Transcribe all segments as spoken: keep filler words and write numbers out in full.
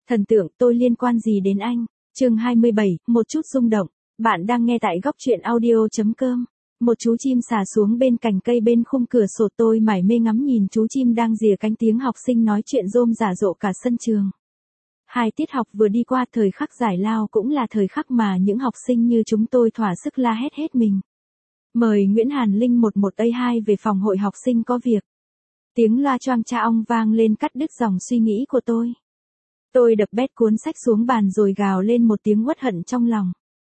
Thần tượng, tôi liên quan gì đến anh? Chương hai mươi bảy, một chút rung động. Bạn đang nghe tại góc truyện audio.com. Một chú chim xà xuống bên cành cây bên khung cửa sổ, tôi mải mê ngắm nhìn chú chim đang rìa cánh, tiếng học sinh nói chuyện rôm rả rộ cả sân trường. Hai tiết học vừa đi qua, thời khắc giải lao cũng là thời khắc mà những học sinh như chúng tôi thỏa sức la hét hết mình. Mời Nguyễn Hàn Linh một một A hai về phòng hội học sinh có việc. Tiếng loa choang cha ong vang lên cắt đứt dòng suy nghĩ của tôi. Tôi đập bét cuốn sách xuống bàn rồi gào lên một tiếng uất hận trong lòng.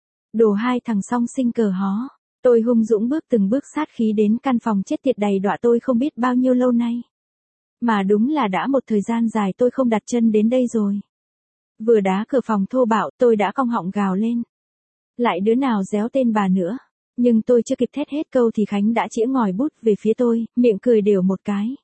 Đồ hai thằng song sinh cờ hó. Tôi hung dũng bước từng bước sát khí đến căn phòng chết tiệt đầy đọa tôi không biết bao nhiêu lâu nay. Mà đúng là đã một thời gian dài tôi không đặt chân đến đây rồi. Vừa đá cửa phòng thô bạo, tôi đã cong họng gào lên. Lại đứa nào réo tên bà nữa. Nhưng tôi chưa kịp thét hết câu thì Khánh đã chĩa ngòi bút về phía tôi, miệng cười đều một cái.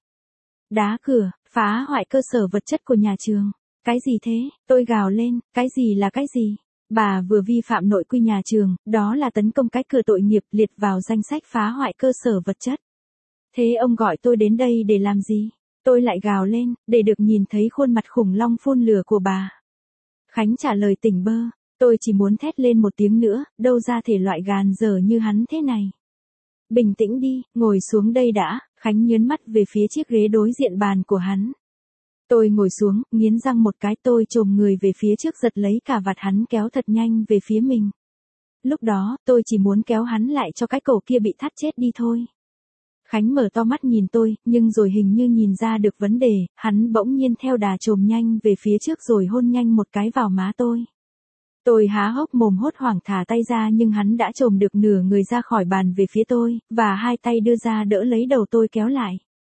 Đá cửa, phá hoại cơ sở vật chất của nhà trường. Cái gì thế? Tôi gào lên, cái gì là cái gì? Bà vừa vi phạm nội quy nhà trường, đó là tấn công cái cửa tội nghiệp, liệt vào danh sách phá hoại cơ sở vật chất. Thế ông gọi tôi đến đây để làm gì? Tôi lại gào lên, để được nhìn thấy khuôn mặt khủng long phun lửa của bà. Khánh trả lời tỉnh bơ, tôi chỉ muốn thét lên một tiếng nữa, đâu ra thể loại gàn dở như hắn thế này. Bình tĩnh đi, ngồi xuống đây đã. Khánh nhớn mắt về phía chiếc ghế đối diện bàn của hắn. Tôi ngồi xuống, nghiến răng một cái, tôi chồm người về phía trước giật lấy cả vạt hắn kéo thật nhanh về phía mình. Lúc đó, tôi chỉ muốn kéo hắn lại cho cái cổ kia bị thắt chết đi thôi. Khánh mở to mắt nhìn tôi, nhưng rồi hình như nhìn ra được vấn đề, hắn bỗng nhiên theo đà chồm nhanh về phía trước rồi hôn nhanh một cái vào má tôi. Tôi há hốc mồm hốt hoảng thả tay ra nhưng hắn đã chồm được nửa người ra khỏi bàn về phía tôi, và hai tay đưa ra đỡ lấy đầu tôi kéo lại.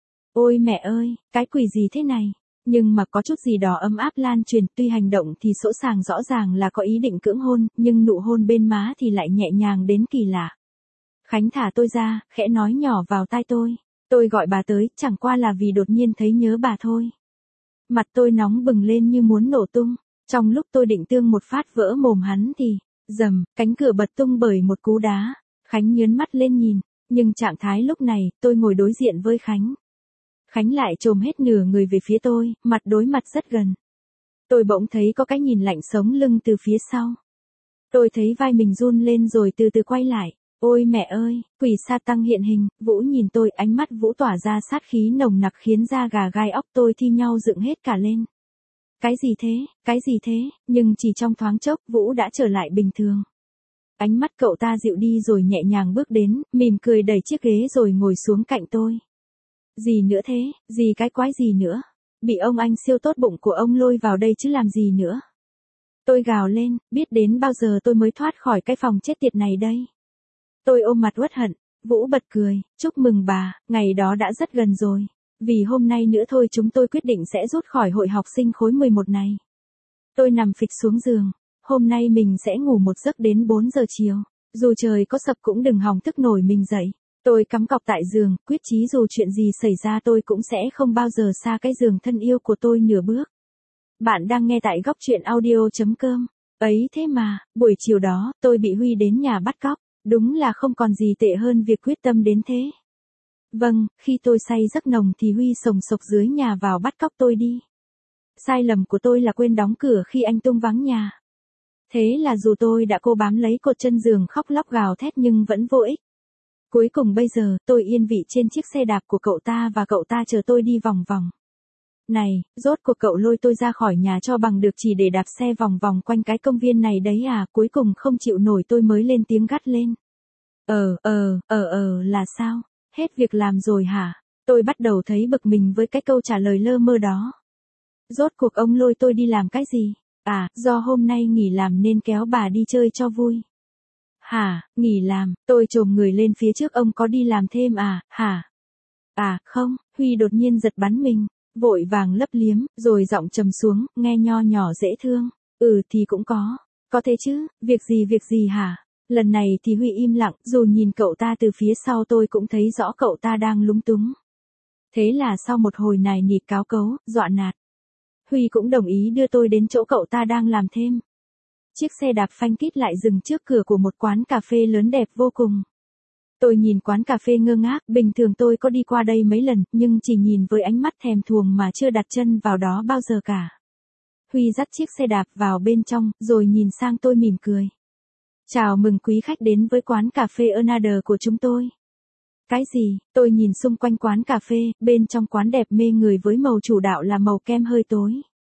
Ôi mẹ ơi, cái quỷ gì thế này? Nhưng mà có chút gì đó ấm áp lan truyền, tuy hành động thì sỗ sàng rõ ràng là có ý định cưỡng hôn, nhưng nụ hôn bên má thì lại nhẹ nhàng đến kỳ lạ. Khánh thả tôi ra, khẽ nói nhỏ vào tai tôi. Tôi gọi bà tới, chẳng qua là vì đột nhiên thấy nhớ bà thôi. Mặt tôi nóng bừng lên như muốn nổ tung. Trong lúc tôi định tương một phát vỡ mồm hắn thì, rầm, cánh cửa bật tung bởi một cú đá. Khánh nhớn mắt lên nhìn, nhưng trạng thái lúc này, tôi ngồi đối diện với Khánh. Khánh lại chồm hết nửa người về phía tôi, mặt đối mặt rất gần. Tôi bỗng thấy có cái nhìn lạnh sống lưng từ phía sau. Tôi thấy vai mình run lên rồi từ từ quay lại. Ôi mẹ ơi, quỷ sa tăng hiện hình. Vũ nhìn tôi, ánh mắt Vũ tỏa ra sát khí nồng nặc khiến da gà gai óc tôi thi nhau dựng hết cả lên. Cái gì thế, cái gì thế, nhưng chỉ trong thoáng chốc, Vũ đã trở lại bình thường. Ánh mắt cậu ta dịu đi rồi nhẹ nhàng bước đến, mỉm cười đẩy chiếc ghế rồi ngồi xuống cạnh tôi. Gì nữa thế, gì cái quái gì nữa, bị ông anh siêu tốt bụng của ông lôi vào đây chứ làm gì nữa. Tôi gào lên, biết đến bao giờ tôi mới thoát khỏi cái phòng chết tiệt này đây. Tôi ôm mặt uất hận, Vũ bật cười, chúc mừng bà, ngày đó đã rất gần rồi. Vì hôm nay nữa thôi chúng tôi quyết định sẽ rút khỏi hội học sinh khối mười một này. Tôi nằm phịch xuống giường, hôm nay mình sẽ ngủ một giấc đến bốn giờ chiều, dù trời có sập cũng đừng hòng thức nổi mình dậy. Tôi cắm cọc tại giường, quyết chí dù chuyện gì xảy ra tôi cũng sẽ không bao giờ xa cái giường thân yêu của tôi nửa bước. Bạn đang nghe tại góc truyện audio.com. Ấy thế mà, buổi chiều đó, tôi bị Huy đến nhà bắt cóc, đúng là không còn gì tệ hơn việc quyết tâm đến thế. Vâng, khi tôi say giấc nồng thì Huy sồng sộc dưới nhà vào bắt cóc tôi đi. Sai lầm của tôi là quên đóng cửa khi anh Tung vắng nhà. Thế là dù tôi đã cố bám lấy cột chân giường khóc lóc gào thét nhưng vẫn vô ích. Cuối cùng bây giờ, tôi yên vị trên chiếc xe đạp của cậu ta và cậu ta chờ tôi đi vòng vòng. Này, rốt cuộc cậu lôi tôi ra khỏi nhà cho bằng được chỉ để đạp xe vòng vòng quanh cái công viên này đấy à, cuối cùng không chịu nổi tôi mới lên tiếng gắt lên. Ờ, ờ, ờ ờ là sao? Hết việc làm rồi hả? Tôi bắt đầu thấy bực mình với cái câu trả lời lơ mơ đó. Rốt cuộc ông lôi tôi đi làm cái gì? À, do hôm nay nghỉ làm nên kéo bà đi chơi cho vui. Hả, nghỉ làm, tôi chồm người lên phía trước, ông có đi làm thêm à, hả? À, không, Huy đột nhiên giật bắn mình, vội vàng lấp liếm, rồi giọng trầm xuống, nghe nho nhỏ dễ thương. Ừ thì cũng có, có thế chứ, việc gì việc gì hả? Lần này thì Huy im lặng, dù nhìn cậu ta từ phía sau tôi cũng thấy rõ cậu ta đang lúng túng. Thế là sau một hồi nài nịt cáo cấu, dọa nạt, Huy cũng đồng ý đưa tôi đến chỗ cậu ta đang làm thêm. Chiếc xe đạp phanh kít lại dừng trước cửa của một quán cà phê lớn đẹp vô cùng. Tôi nhìn quán cà phê ngơ ngác, bình thường tôi có đi qua đây mấy lần, nhưng chỉ nhìn với ánh mắt thèm thuồng mà chưa đặt chân vào đó bao giờ cả. Huy dắt chiếc xe đạp vào bên trong, rồi nhìn sang tôi mỉm cười. Chào mừng quý khách đến với quán cà phê Another của chúng tôi. Cái gì? Tôi nhìn xung quanh quán cà phê, bên trong quán đẹp mê người với màu chủ đạo là màu kem hơi tối.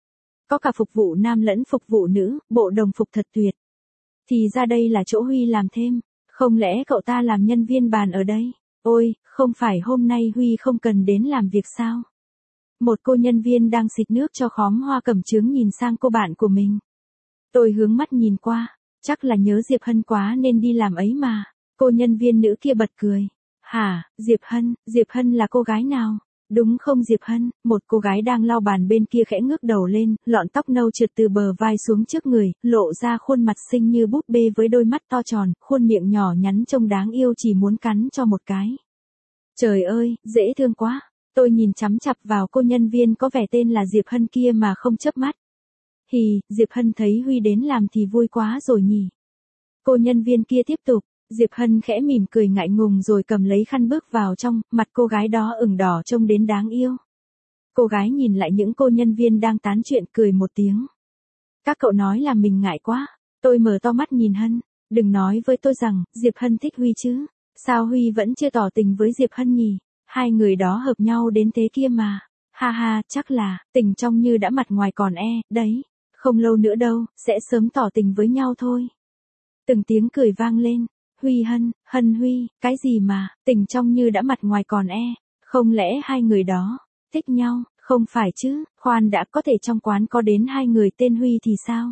Có cả phục vụ nam lẫn phục vụ nữ, bộ đồng phục thật tuyệt. Thì ra đây là chỗ Huy làm thêm, không lẽ cậu ta làm nhân viên bàn ở đây? Ôi, không phải hôm nay Huy không cần đến làm việc sao? Một cô nhân viên đang xịt nước cho khóm hoa cẩm chướng nhìn sang cô bạn của mình. Tôi hướng mắt nhìn qua, chắc là nhớ Diệp Hân quá nên đi làm ấy mà. Cô nhân viên nữ kia bật cười. Hả, Diệp Hân, Diệp Hân là cô gái nào? Đúng không Diệp Hân? Một cô gái đang lau bàn bên kia khẽ ngước đầu lên, lọn tóc nâu trượt từ bờ vai xuống trước người, lộ ra khuôn mặt xinh như búp bê với đôi mắt to tròn, khuôn miệng nhỏ nhắn trông đáng yêu chỉ muốn cắn cho một cái. Trời ơi, dễ thương quá. Tôi nhìn chằm chằm vào cô nhân viên có vẻ tên là Diệp Hân kia mà không chớp mắt. Hì, Diệp Hân thấy Huy đến làm thì vui quá rồi nhỉ. Cô nhân viên kia tiếp tục. Diệp Hân khẽ mỉm cười ngại ngùng rồi cầm lấy khăn bước vào trong, mặt cô gái đó ửng đỏ trông đến đáng yêu. Cô gái nhìn lại những cô nhân viên đang tán chuyện cười một tiếng. Các cậu nói là mình ngại quá. Tôi mở to mắt nhìn Hân. Đừng nói với tôi rằng, Diệp Hân thích Huy chứ. Sao Huy vẫn chưa tỏ tình với Diệp Hân nhỉ? Hai người đó hợp nhau đến thế kia mà. Ha ha, chắc là, tình trong như đã mặt ngoài còn e, đấy. Không lâu nữa đâu, sẽ sớm tỏ tình với nhau thôi. Từng tiếng cười vang lên. Huy Hân, Hân Huy, cái gì mà, tình trong như đã mặt ngoài còn e, không lẽ hai người đó, thích nhau, không phải chứ, khoan đã có thể trong quán có đến hai người tên Huy thì sao?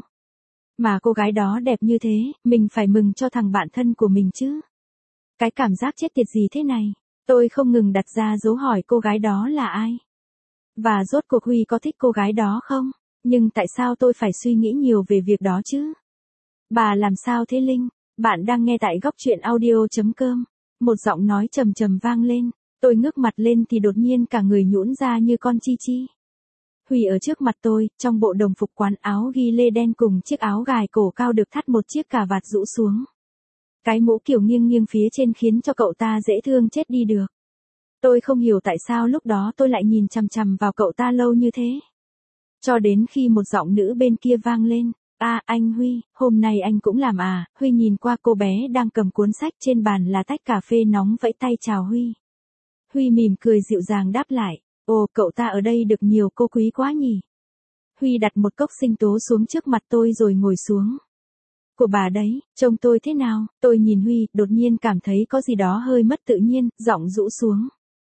Mà cô gái đó đẹp như thế, mình phải mừng cho thằng bạn thân của mình chứ. Cái cảm giác chết tiệt gì thế này, tôi không ngừng đặt ra dấu hỏi cô gái đó là ai. Và rốt cuộc Huy có thích cô gái đó không? Nhưng tại sao tôi phải suy nghĩ nhiều về việc đó chứ? Bà làm sao thế Linh? Bạn đang nghe tại góc truyện audio.com. Một giọng nói trầm trầm vang lên. Tôi ngước mặt lên thì đột nhiên cả người nhũn ra như con chi chi. Huy ở trước mặt tôi, trong bộ đồng phục quán áo ghi lê đen cùng chiếc áo gài cổ cao được thắt một chiếc cà vạt rũ xuống. Cái mũ kiểu nghiêng nghiêng phía trên khiến cho cậu ta dễ thương chết đi được. Tôi không hiểu tại sao lúc đó tôi lại nhìn chằm chằm vào cậu ta lâu như thế. Cho đến khi một giọng nữ bên kia vang lên. À, anh Huy, hôm nay anh cũng làm à? Huy nhìn qua cô bé đang cầm cuốn sách trên bàn là tách cà phê nóng vẫy tay chào Huy. Huy mỉm cười dịu dàng đáp lại. Ồ, cậu ta ở đây được nhiều cô quý quá nhỉ. Huy đặt một cốc sinh tố xuống trước mặt tôi rồi ngồi xuống. Của bà đấy, trông tôi thế nào? Tôi nhìn Huy, đột nhiên cảm thấy có gì đó hơi mất tự nhiên, giọng rũ xuống.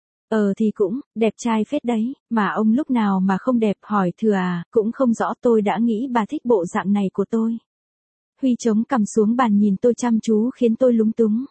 Ờ thì cũng, đẹp trai phết đấy, mà ông lúc nào mà không đẹp hỏi thừa à, cũng không rõ tôi đã nghĩ bà thích bộ dạng này của tôi. Huy chống cằm xuống bàn nhìn tôi chăm chú khiến tôi lúng túng.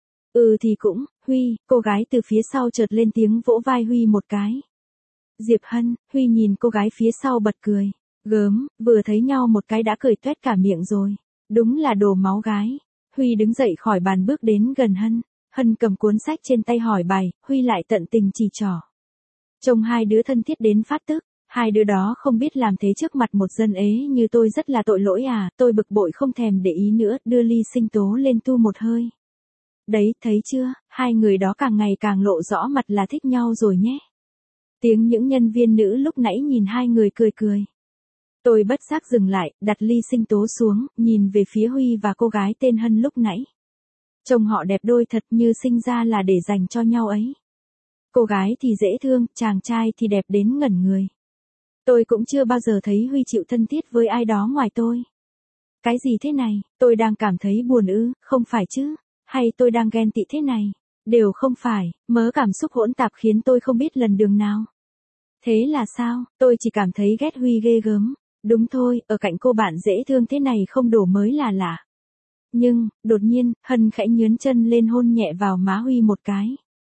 Ừ thì cũng, Huy, cô gái từ phía sau chợt lên tiếng vỗ vai Huy một cái. Diệp Hân, Huy nhìn cô gái phía sau bật cười. Gớm, vừa thấy nhau một cái đã cười toét cả miệng rồi. Đúng là đồ máu gái. Huy đứng dậy khỏi bàn bước đến gần Hân. Hân cầm cuốn sách trên tay hỏi bài, Huy lại tận tình chỉ trỏ. Trông hai đứa thân thiết đến phát tức, hai đứa đó không biết làm thế trước mặt một dân ế như tôi rất là tội lỗi à, tôi bực bội không thèm để ý nữa, đưa ly sinh tố lên tu một hơi. Đấy, thấy chưa, hai người đó càng ngày càng lộ rõ mặt là thích nhau rồi nhé. Tiếng những nhân viên nữ lúc nãy nhìn hai người cười cười. Tôi bất giác dừng lại, đặt ly sinh tố xuống, nhìn về phía Huy và cô gái tên Hân lúc nãy. Trông họ đẹp đôi thật như sinh ra là để dành cho nhau ấy. Cô gái thì dễ thương, chàng trai thì đẹp đến ngẩn người. Tôi cũng chưa bao giờ thấy Huy chịu thân thiết với ai đó ngoài tôi. Cái gì thế này, tôi đang cảm thấy buồn ư, không phải chứ, hay tôi đang ghen tị thế này, đều không phải, mớ cảm xúc hỗn tạp khiến tôi không biết lần đường nào. Thế là sao, tôi chỉ cảm thấy ghét Huy ghê gớm, đúng thôi, ở cạnh cô bạn dễ thương thế này không đổ mới là lạ. Nhưng, đột nhiên, Hân khẽ nhướn chân lên hôn nhẹ vào má Huy một cái.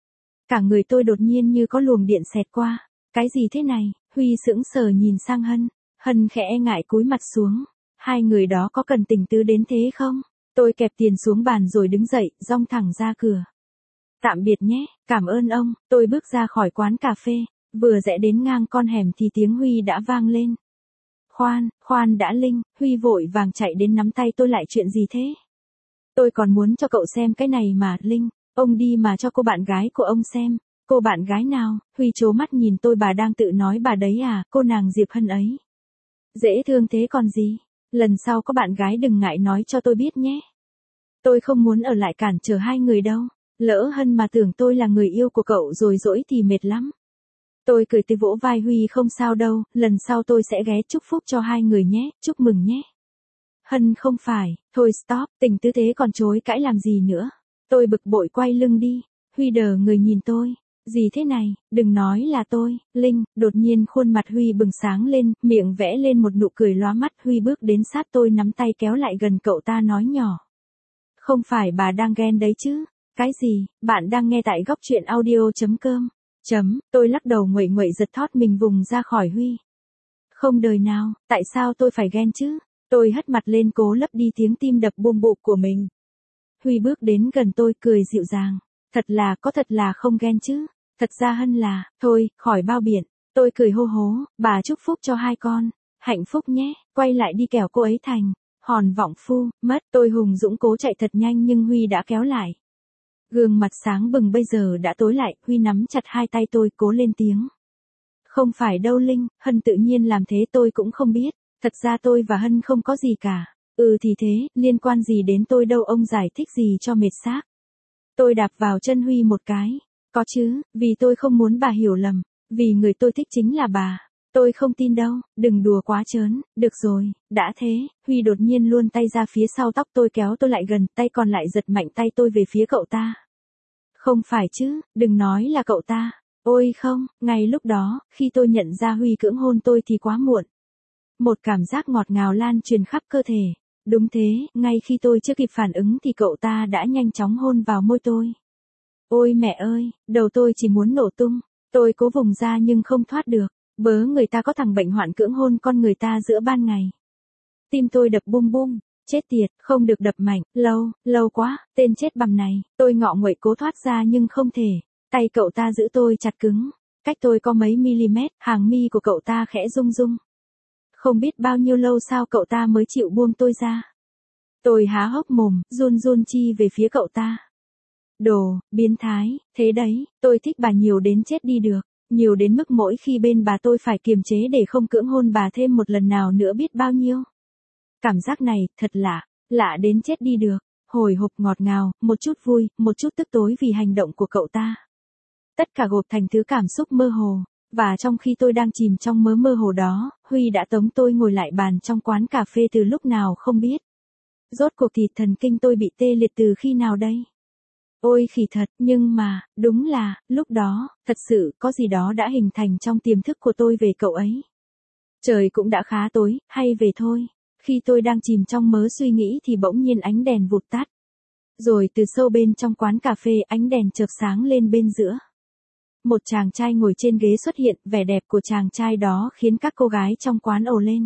Cả người tôi đột nhiên như có luồng điện xẹt qua. Cái gì thế này? Huy sững sờ nhìn sang Hân. Hân khẽ e ngại cúi mặt xuống. Hai người đó có cần tình tứ đến thế không? Tôi kẹp tiền xuống bàn rồi đứng dậy, dong thẳng ra cửa. Tạm biệt nhé, cảm ơn ông. Tôi bước ra khỏi quán cà phê. Vừa rẽ đến ngang con hẻm thì tiếng Huy đã vang lên. Khoan, khoan đã Linh. Huy vội vàng chạy đến nắm tay tôi lại, chuyện gì thế? Tôi còn muốn cho cậu xem cái này mà, Linh, ông đi mà cho cô bạn gái của ông xem. Cô bạn gái nào? Huy trố mắt nhìn tôi, bà đang tự nói bà đấy à, cô nàng Diệp Hân ấy. Dễ thương thế còn gì. Lần sau có bạn gái đừng ngại nói cho tôi biết nhé. Tôi không muốn ở lại cản trở hai người đâu. Lỡ Hân mà tưởng tôi là người yêu của cậu rồi dỗi thì mệt lắm. Tôi cười tươi vỗ vai Huy, không sao đâu, lần sau tôi sẽ ghé chúc phúc cho hai người nhé, chúc mừng nhé. Hân không phải, thôi stop, tình tư thế còn chối cãi làm gì nữa. Tôi bực bội quay lưng đi. Huy đờ người nhìn tôi. Gì thế này, đừng nói là tôi, Linh. Đột nhiên khuôn mặt Huy bừng sáng lên, miệng vẽ lên một nụ cười lóa mắt. Huy bước đến sát tôi, nắm tay kéo lại gần cậu ta, nói nhỏ. Không phải bà đang ghen đấy chứ? Cái gì? Bạn đang nghe tại góc truyện audio chấm com. Chấm, tôi lắc đầu nguậy nguậy giật thót mình vùng ra khỏi Huy. Không đời nào, tại sao tôi phải ghen chứ? Tôi hất mặt lên cố lấp đi tiếng tim đập bum bụp của mình. Huy bước đến gần tôi cười dịu dàng. Thật là, có thật là không ghen chứ? Thật ra Hân là, thôi, khỏi bao biện. Tôi cười hô hố, bà chúc phúc cho hai con. Hạnh phúc nhé, quay lại đi kẻo cô ấy thành. Hòn vọng phu, mất. Tôi hùng dũng cố chạy thật nhanh nhưng Huy đã kéo lại. Gương mặt sáng bừng bây giờ đã tối lại, Huy nắm chặt hai tay tôi cố lên tiếng. Không phải đâu Linh, Hân tự nhiên làm thế tôi cũng không biết. Thật ra tôi và Hân không có gì cả. Ừ thì thế, liên quan gì đến tôi đâu, ông giải thích gì cho mệt xác. Tôi đạp vào chân Huy một cái. Có chứ, vì tôi không muốn bà hiểu lầm. Vì người tôi thích chính là bà. Tôi không tin đâu, đừng đùa quá trớn. Được rồi, đã thế. Huy đột nhiên luồn tay ra phía sau tóc tôi, kéo tôi lại gần, tay còn lại giật mạnh tay tôi về phía cậu ta. Không phải chứ, đừng nói là cậu ta. Ôi không, ngay lúc đó, khi tôi nhận ra Huy cưỡng hôn tôi thì quá muộn. Một cảm giác ngọt ngào lan truyền khắp cơ thể. Đúng thế, ngay khi tôi chưa kịp phản ứng thì cậu ta đã nhanh chóng hôn vào môi tôi. Ôi mẹ ơi, đầu tôi chỉ muốn nổ tung. Tôi cố vùng ra nhưng không thoát được. Bớ người ta có thằng bệnh hoạn cưỡng hôn con người ta giữa ban ngày. Tim tôi đập bum bum. Chết tiệt, không được đập mạnh, lâu, lâu quá, tên chết bằm này. Tôi ngọ nguậy cố thoát ra nhưng không thể. Tay cậu ta giữ tôi chặt cứng. Cách tôi có mấy mm, hàng mi của cậu ta khẽ rung rung. Không biết bao nhiêu lâu sau cậu ta mới chịu buông tôi ra. Tôi há hốc mồm, run run chi về phía cậu ta. Đồ, biến thái, thế đấy, tôi thích bà nhiều đến chết đi được. Nhiều đến mức mỗi khi bên bà tôi phải kiềm chế để không cưỡng hôn bà thêm một lần nào nữa biết bao nhiêu. Cảm giác này, thật lạ, lạ đến chết đi được. Hồi hộp ngọt ngào, một chút vui, một chút tức tối vì hành động của cậu ta. Tất cả gộp thành thứ cảm xúc mơ hồ. Và trong khi tôi đang chìm trong mớ mơ hồ đó, Huy đã tống tôi ngồi lại bàn trong quán cà phê từ lúc nào không biết. Rốt cuộc thì thần kinh tôi bị tê liệt từ khi nào đây? Ôi khỉ thật, nhưng mà, đúng là, lúc đó, thật sự, có gì đó đã hình thành trong tiềm thức của tôi về cậu ấy. Trời cũng đã khá tối, hay về thôi. Khi tôi đang chìm trong mớ suy nghĩ thì bỗng nhiên ánh đèn vụt tắt. Rồi từ sâu bên trong quán cà phê ánh đèn chợt sáng lên bên giữa. Một chàng trai ngồi trên ghế xuất hiện, vẻ đẹp của chàng trai đó khiến các cô gái trong quán ồ lên.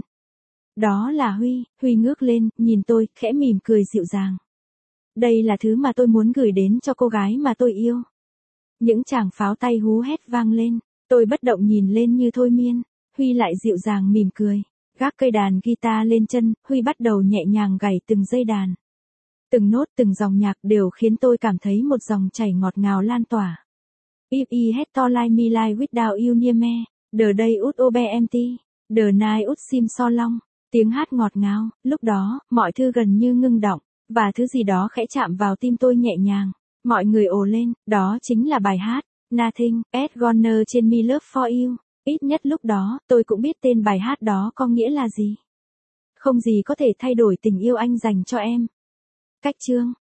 Đó là Huy. Huy ngước lên, nhìn tôi, khẽ mỉm cười dịu dàng. Đây là thứ mà tôi muốn gửi đến cho cô gái mà tôi yêu. Những tràng pháo tay hú hét vang lên. Tôi bất động nhìn lên như thôi miên. Huy lại dịu dàng mỉm cười. Gác cây đàn guitar lên chân, Huy bắt đầu nhẹ nhàng gảy từng dây đàn. Từng nốt từng dòng nhạc đều khiến tôi cảm thấy một dòng chảy ngọt ngào lan tỏa. If I had to like me like without you near me, the day would be empty, the night would seem so long. Tiếng hát ngọt ngào, lúc đó, mọi thứ gần như ngưng động, và thứ gì đó khẽ chạm vào tim tôi nhẹ nhàng. Mọi người ồ lên, đó chính là bài hát, Nothing is gonna change me love for you. Ít nhất lúc đó, tôi cũng biết tên bài hát đó có nghĩa là gì. Không gì có thể thay đổi tình yêu anh dành cho em. Cách chương